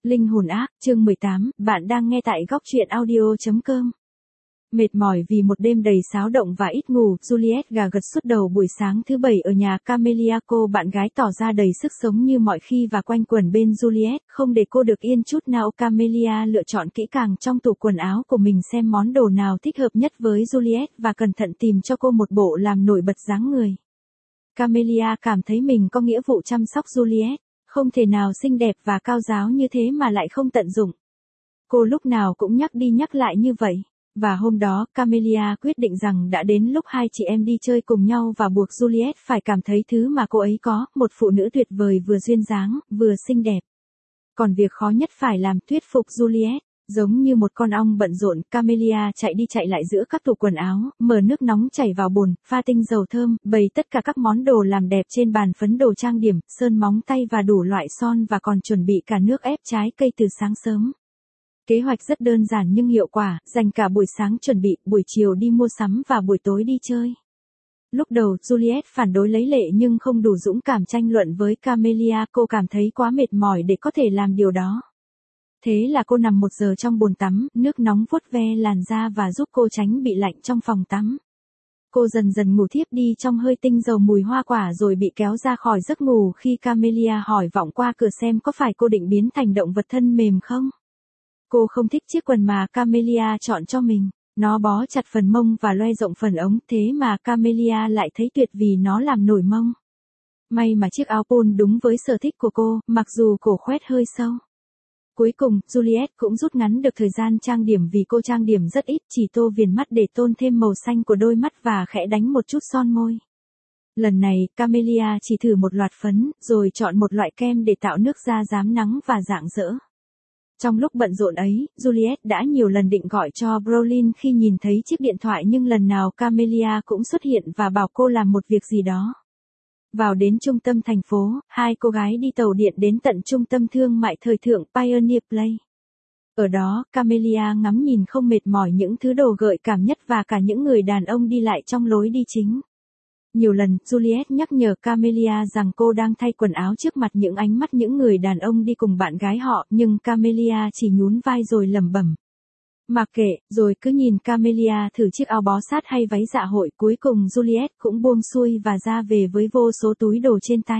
Linh hồn ác, chương 18, bạn đang nghe tại góc truyện audio.com. Mệt mỏi vì một đêm đầy xáo động và ít ngủ, Juliet gà gật suốt đầu buổi sáng thứ bảy ở nhà Camelia. Cô bạn gái tỏ ra đầy sức sống như mọi khi và quanh quẩn bên Juliet, không để cô được yên chút nào. Camelia lựa chọn kỹ càng trong tủ quần áo của mình xem món đồ nào thích hợp nhất với Juliet và cẩn thận tìm cho cô một bộ làm nổi bật dáng người. Camelia cảm thấy mình có nghĩa vụ chăm sóc Juliet. Không thể nào xinh đẹp và cao ráo như thế mà lại không tận dụng. Cô lúc nào cũng nhắc đi nhắc lại như vậy. Và hôm đó, Camelia quyết định rằng đã đến lúc hai chị em đi chơi cùng nhau và buộc Juliet phải cảm thấy thứ mà cô ấy có, một phụ nữ tuyệt vời vừa duyên dáng, vừa xinh đẹp. Còn việc khó nhất phải làm thuyết phục Juliet. Giống như một con ong bận rộn, Camelia chạy đi chạy lại giữa các tủ quần áo, mở nước nóng chảy vào bồn, pha tinh dầu thơm, bày tất cả các món đồ làm đẹp trên bàn, phấn đồ trang điểm, sơn móng tay và đủ loại son, và còn chuẩn bị cả nước ép trái cây từ sáng sớm. Kế hoạch rất đơn giản nhưng hiệu quả, dành cả buổi sáng chuẩn bị, buổi chiều đi mua sắm và buổi tối đi chơi. Lúc đầu, Juliet phản đối lấy lệ nhưng không đủ dũng cảm tranh luận với Camelia. Cô cảm thấy quá mệt mỏi để có thể làm điều đó. Thế là cô nằm 1 giờ trong bồn tắm, nước nóng vuốt ve làn da và giúp cô tránh bị lạnh trong phòng tắm. Cô dần dần ngủ thiếp đi trong hơi tinh dầu mùi hoa quả rồi bị kéo ra khỏi giấc ngủ khi Camelia hỏi vọng qua cửa xem có phải cô định biến thành động vật thân mềm không. Cô không thích chiếc quần mà Camelia chọn cho mình. Nó bó chặt phần mông và loe rộng phần ống, thế mà Camelia lại thấy tuyệt vì nó làm nổi mông. May mà chiếc áo polo đúng với sở thích của cô, mặc dù cổ khoét hơi sâu. Cuối cùng, Juliet cũng rút ngắn được thời gian trang điểm vì cô trang điểm rất ít, chỉ tô viền mắt để tôn thêm màu xanh của đôi mắt và khẽ đánh một chút son môi. Lần này, Camelia chỉ thử một loạt phấn, rồi chọn một loại kem để tạo nước da rám nắng và rạng rỡ. Trong lúc bận rộn ấy, Juliet đã nhiều lần định gọi cho Brolin khi nhìn thấy chiếc điện thoại nhưng lần nào Camelia cũng xuất hiện và bảo cô làm một việc gì đó. Vào đến trung tâm thành phố, hai cô gái đi tàu điện đến tận trung tâm thương mại thời thượng Pioneer Place. Ở đó, Camelia ngắm nhìn không mệt mỏi những thứ đồ gợi cảm nhất và cả những người đàn ông đi lại trong lối đi chính. Nhiều lần, Juliet nhắc nhở Camelia rằng cô đang thay quần áo trước mặt những ánh mắt những người đàn ông đi cùng bạn gái họ, nhưng Camelia chỉ nhún vai rồi lẩm bẩm. Mặc kệ, rồi cứ nhìn Camelia thử chiếc áo bó sát hay váy dạ hội. Cuối cùng Juliet cũng buông xuôi và ra về với vô số túi đồ trên tay.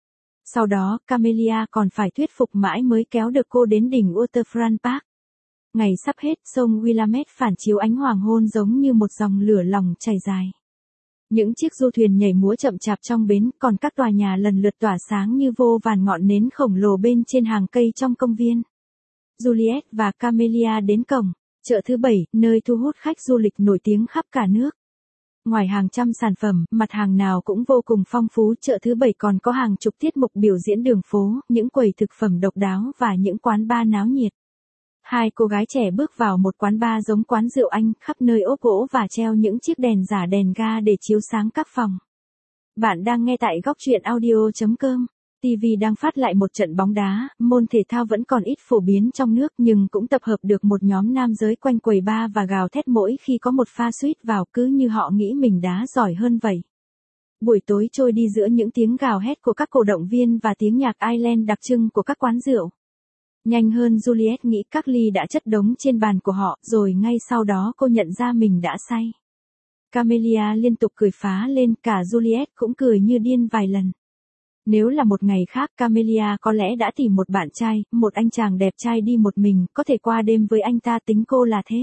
Sau đó, Camelia còn phải thuyết phục mãi mới kéo được cô đến đỉnh Waterfront Park. Ngày sắp hết, sông Willamette phản chiếu ánh hoàng hôn giống như một dòng lửa lòng chảy dài. Những chiếc du thuyền nhảy múa chậm chạp trong bến, còn các tòa nhà lần lượt tỏa sáng như vô vàn ngọn nến khổng lồ bên trên hàng cây trong công viên. Juliet và Camelia đến cổng chợ thứ Bảy, nơi thu hút khách du lịch nổi tiếng khắp cả nước. Ngoài hàng trăm sản phẩm, mặt hàng nào cũng vô cùng phong phú, chợ thứ Bảy còn có hàng chục tiết mục biểu diễn đường phố, những quầy thực phẩm độc đáo và những quán bar náo nhiệt. Hai cô gái trẻ bước vào một quán bar giống quán rượu Anh, khắp nơi ốp gỗ và treo những chiếc đèn giả đèn ga để chiếu sáng các phòng. Bạn đang nghe tại góc truyện audio.com. TV đang phát lại một trận bóng đá, môn thể thao vẫn còn ít phổ biến trong nước nhưng cũng tập hợp được một nhóm nam giới quanh quầy bar và gào thét mỗi khi có một pha suýt vào, cứ như họ nghĩ mình đá giỏi hơn vậy. Buổi tối trôi đi giữa những tiếng gào hét của các cổ động viên và tiếng nhạc Ireland đặc trưng của các quán rượu. Nhanh hơn Juliet nghĩ, các ly đã chất đống trên bàn của họ, rồi ngay sau đó cô nhận ra mình đã say. Camelia liên tục cười phá lên, cả Juliet cũng cười như điên vài lần. Nếu là một ngày khác, Camelia có lẽ đã tìm một bạn trai, một anh chàng đẹp trai đi một mình, có thể qua đêm với anh ta, tính cô là thế.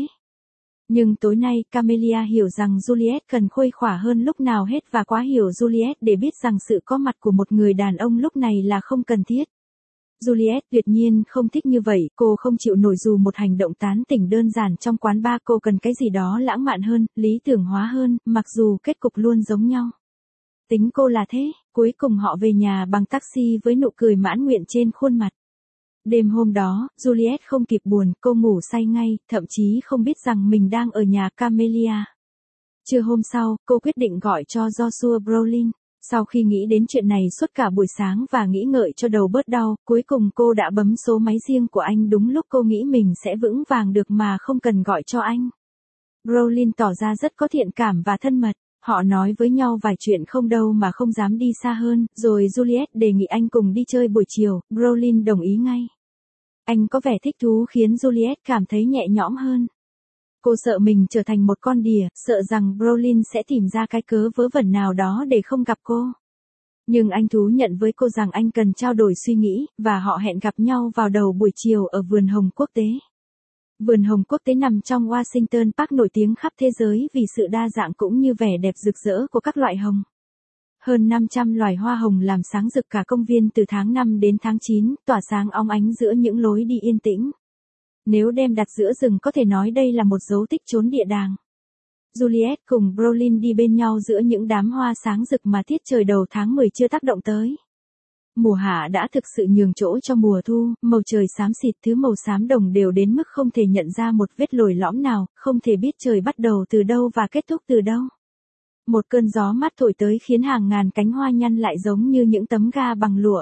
Nhưng tối nay, Camelia hiểu rằng Juliet cần khuây khỏa hơn lúc nào hết và quá hiểu Juliet để biết rằng sự có mặt của một người đàn ông lúc này là không cần thiết. Juliet tuyệt nhiên không thích như vậy, cô không chịu nổi dù một hành động tán tỉnh đơn giản trong quán bar, cô cần cái gì đó lãng mạn hơn, lý tưởng hóa hơn, mặc dù kết cục luôn giống nhau. Tính cô là thế. Cuối cùng họ về nhà bằng taxi với nụ cười mãn nguyện trên khuôn mặt. Đêm hôm đó, Juliet không kịp buồn, cô ngủ say ngay, thậm chí không biết rằng mình đang ở nhà Camelia. Trưa hôm sau, cô quyết định gọi cho Joshua Brolin. Sau khi nghĩ đến chuyện này suốt cả buổi sáng và nghĩ ngợi cho đầu bớt đau, cuối cùng cô đã bấm số máy riêng của anh đúng lúc cô nghĩ mình sẽ vững vàng được mà không cần gọi cho anh. Brolin tỏ ra rất có thiện cảm và thân mật. Họ nói với nhau vài chuyện không đâu mà không dám đi xa hơn, rồi Juliet đề nghị anh cùng đi chơi buổi chiều, Brolin đồng ý ngay. Anh có vẻ thích thú khiến Juliet cảm thấy nhẹ nhõm hơn. Cô sợ mình trở thành một con đỉa, sợ rằng Brolin sẽ tìm ra cái cớ vớ vẩn nào đó để không gặp cô. Nhưng anh thú nhận với cô rằng anh cần trao đổi suy nghĩ, và họ hẹn gặp nhau vào đầu buổi chiều ở vườn hồng quốc tế. Vườn hồng quốc tế nằm trong Washington Park, nổi tiếng khắp thế giới vì sự đa dạng cũng như vẻ đẹp rực rỡ của các loại hồng. Hơn 500 loài hoa hồng làm sáng rực cả công viên từ tháng 5 đến tháng 9, tỏa sáng óng ánh giữa những lối đi yên tĩnh. Nếu đem đặt giữa rừng có thể nói đây là một dấu tích chốn địa đàng. Juliet cùng Brolin đi bên nhau giữa những đám hoa sáng rực mà tiết trời đầu tháng 10 chưa tác động tới. Mùa hạ đã thực sự nhường chỗ cho mùa thu, màu trời xám xịt, thứ màu xám đồng đều đến mức không thể nhận ra một vết lồi lõm nào, không thể biết trời bắt đầu từ đâu và kết thúc từ đâu. Một cơn gió mát thổi tới khiến hàng ngàn cánh hoa nhăn lại giống như những tấm ga bằng lụa.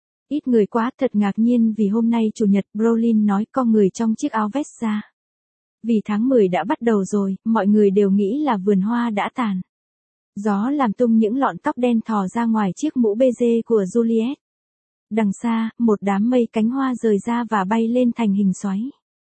Ít người quá, thật ngạc nhiên vì hôm nay Chủ nhật, Brolin nói, con người trong chiếc áo vest ra. Vì tháng 10 đã bắt đầu rồi, mọi người đều nghĩ là vườn hoa đã tàn. Gió làm tung những lọn tóc đen thò ra ngoài chiếc mũ bê-dê của Juliet. Đằng xa, một đám mây cánh hoa rời ra và bay lên thành hình xoáy.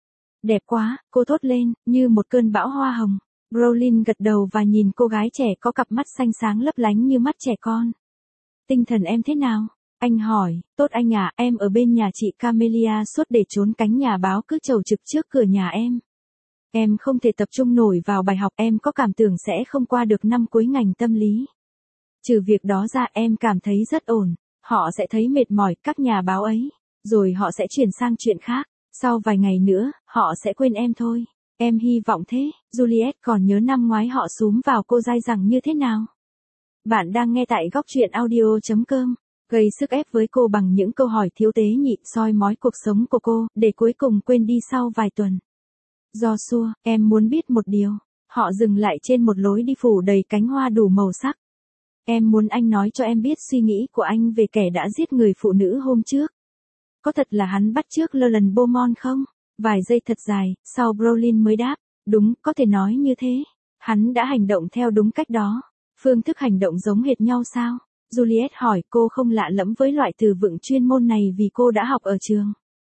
Đẹp quá, cô thốt lên, như một cơn bão hoa hồng. Brolin gật đầu và nhìn cô gái trẻ có cặp mắt xanh sáng lấp lánh như mắt trẻ con. Tinh thần em thế nào? Anh hỏi. Tốt anh à, em ở bên nhà chị Camelia suốt để trốn cánh nhà báo cứ chầu trực trước cửa nhà em. Em không thể tập trung nổi vào bài học, em có cảm tưởng sẽ không qua được năm cuối ngành tâm lý. Trừ việc đó ra, em cảm thấy rất ổn. Họ sẽ thấy mệt mỏi, các nhà báo ấy. Rồi họ sẽ chuyển sang chuyện khác. Sau vài ngày nữa, họ sẽ quên em thôi. Em hy vọng thế. Juliet còn nhớ năm ngoái họ xúm vào cô dai dẳng như thế nào? Bạn đang nghe tại góc truyện audio.com. Gây sức ép với cô bằng những câu hỏi thiếu tế nhị, soi mói cuộc sống của cô, để cuối cùng quên đi sau vài tuần. Joshua, em muốn biết một điều. Họ dừng lại trên một lối đi phủ đầy cánh hoa đủ màu sắc. Em muốn anh nói cho em biết suy nghĩ của anh về kẻ đã giết người phụ nữ hôm trước. Có thật là hắn bắt chước Llewellyn Beaumont không? Vài giây thật dài, sau Brolin mới đáp. Đúng, có thể nói như thế. Hắn đã hành động theo đúng cách đó. Phương thức hành động giống hệt nhau sao? Juliet hỏi. Cô không lạ lẫm với loại từ vựng chuyên môn này vì cô đã học ở trường.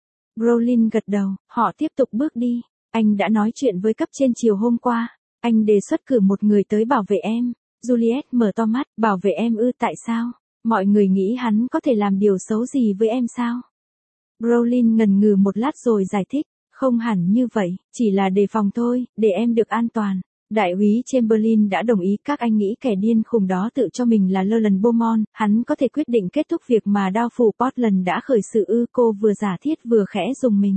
Brolin gật đầu. Họ tiếp tục bước đi. Anh đã nói chuyện với cấp trên chiều hôm qua. Anh đề xuất cử một người tới bảo vệ em. Juliet mở to mắt. Bảo vệ em ư? Tại sao? Mọi người nghĩ hắn có thể làm điều xấu gì với em sao? Brolin ngần ngừ một lát rồi giải thích. Không hẳn như vậy, chỉ là đề phòng thôi, để em được an toàn. Đại úy Chamberlain đã đồng ý. Các anh nghĩ kẻ điên khùng đó tự cho mình là Llewellyn Beaumont, hắn có thể quyết định kết thúc việc mà đao phủ Portland đã khởi sự ư? Cô vừa giả thiết vừa khẽ rùng mình.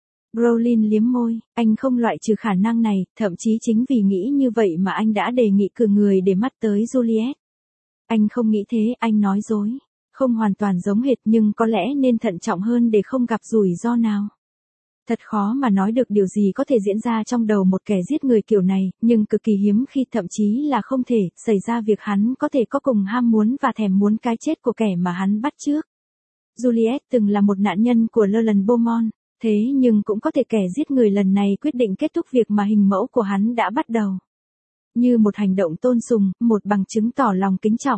Brolin liếm môi, anh không loại trừ khả năng này, thậm chí chính vì nghĩ như vậy mà anh đã đề nghị cử người để mắt tới Juliet. Anh không nghĩ thế, anh nói dối. Không hoàn toàn giống hệt nhưng có lẽ nên thận trọng hơn để không gặp rủi ro nào. Thật khó mà nói được điều gì có thể diễn ra trong đầu một kẻ giết người kiểu này, nhưng cực kỳ hiếm khi, thậm chí là không thể, xảy ra việc hắn có thể có cùng ham muốn và thèm muốn cái chết của kẻ mà hắn bắt chước. Juliet từng là một nạn nhân của Llewellyn Beaumont, thế nhưng cũng có thể kẻ giết người lần này quyết định kết thúc việc mà hình mẫu của hắn đã bắt đầu. Như một hành động tôn sùng, một bằng chứng tỏ lòng kính trọng.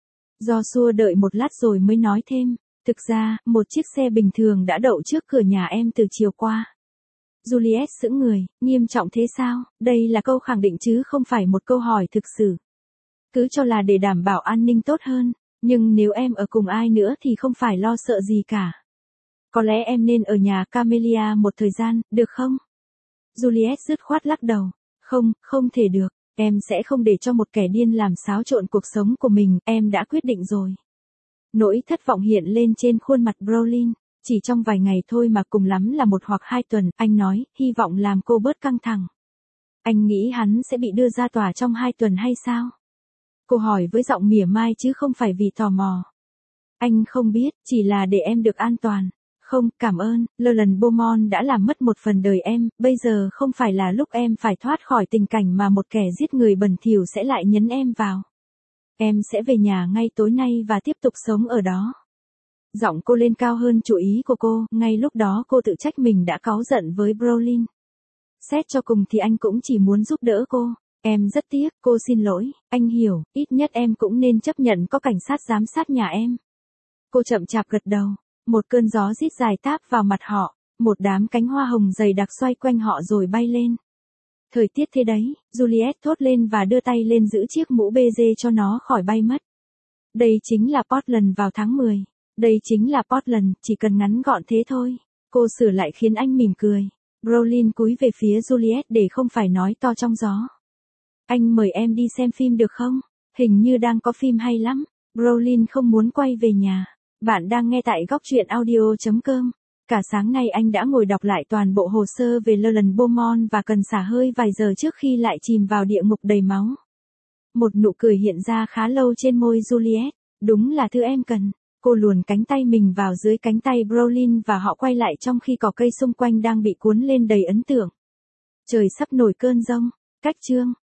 Joshua đợi một lát rồi mới nói thêm. Thực ra, một chiếc xe bình thường đã đậu trước cửa nhà em từ chiều qua. Juliet sững người. Nghiêm trọng thế sao? Đây là câu khẳng định chứ không phải một câu hỏi thực sự. Cứ cho là để đảm bảo an ninh tốt hơn. Nhưng nếu em ở cùng ai nữa thì không phải lo sợ gì cả. Có lẽ em nên ở nhà Camelia một thời gian, được không? Juliet dứt khoát lắc đầu. Không, không thể được. Em sẽ không để cho một kẻ điên làm xáo trộn cuộc sống của mình, em đã quyết định rồi. Nỗi thất vọng hiện lên trên khuôn mặt Brolin. Chỉ trong vài ngày thôi mà cùng lắm là 1 hoặc 2 tuần, anh nói, hy vọng làm cô bớt căng thẳng. Anh nghĩ hắn sẽ bị đưa ra tòa trong 2 tuần hay sao? Cô hỏi với giọng mỉa mai chứ không phải vì tò mò. Anh không biết, chỉ là để em được an toàn. Không, cảm ơn, Llewellyn Beaumont đã làm mất một phần đời em, bây giờ không phải là lúc em phải thoát khỏi tình cảnh mà một kẻ giết người bẩn thỉu sẽ lại nhấn em vào. Em sẽ về nhà ngay tối nay và tiếp tục sống ở đó. Giọng cô lên cao hơn chú ý của cô, ngay lúc đó cô tự trách mình đã cáu giận với Brolin. Xét cho cùng thì anh cũng chỉ muốn giúp đỡ cô. Em rất tiếc, cô xin lỗi, anh hiểu, ít nhất em cũng nên chấp nhận có cảnh sát giám sát nhà em. Cô chậm chạp gật đầu, một cơn gió rít dài táp vào mặt họ. Một đám cánh hoa hồng dày đặc xoay quanh họ rồi bay lên. Thời tiết thế đấy, Juliet thốt lên và đưa tay lên giữ chiếc mũ bê dê cho nó khỏi bay mất. Đây chính là Portland vào tháng 10. Đây chính là Portland, chỉ cần ngắn gọn thế thôi. Cô sửa lại khiến anh mỉm cười. Brolin cúi về phía Juliet để không phải nói to trong gió. Anh mời em đi xem phim được không? Hình như đang có phim hay lắm. Brolin không muốn quay về nhà. Bạn đang nghe tại góc truyện audio.com. Cả sáng nay anh đã ngồi đọc lại toàn bộ hồ sơ về Llewellyn Beaumont và cần xả hơi vài giờ trước khi lại chìm vào địa ngục đầy máu. Một nụ cười hiện ra khá lâu trên môi Juliet. Đúng là thứ em cần. Cô luồn cánh tay mình vào dưới cánh tay Brolin và họ quay lại trong khi cỏ cây xung quanh đang bị cuốn lên đầy ấn tượng. Trời sắp nổi cơn giông. Cách chương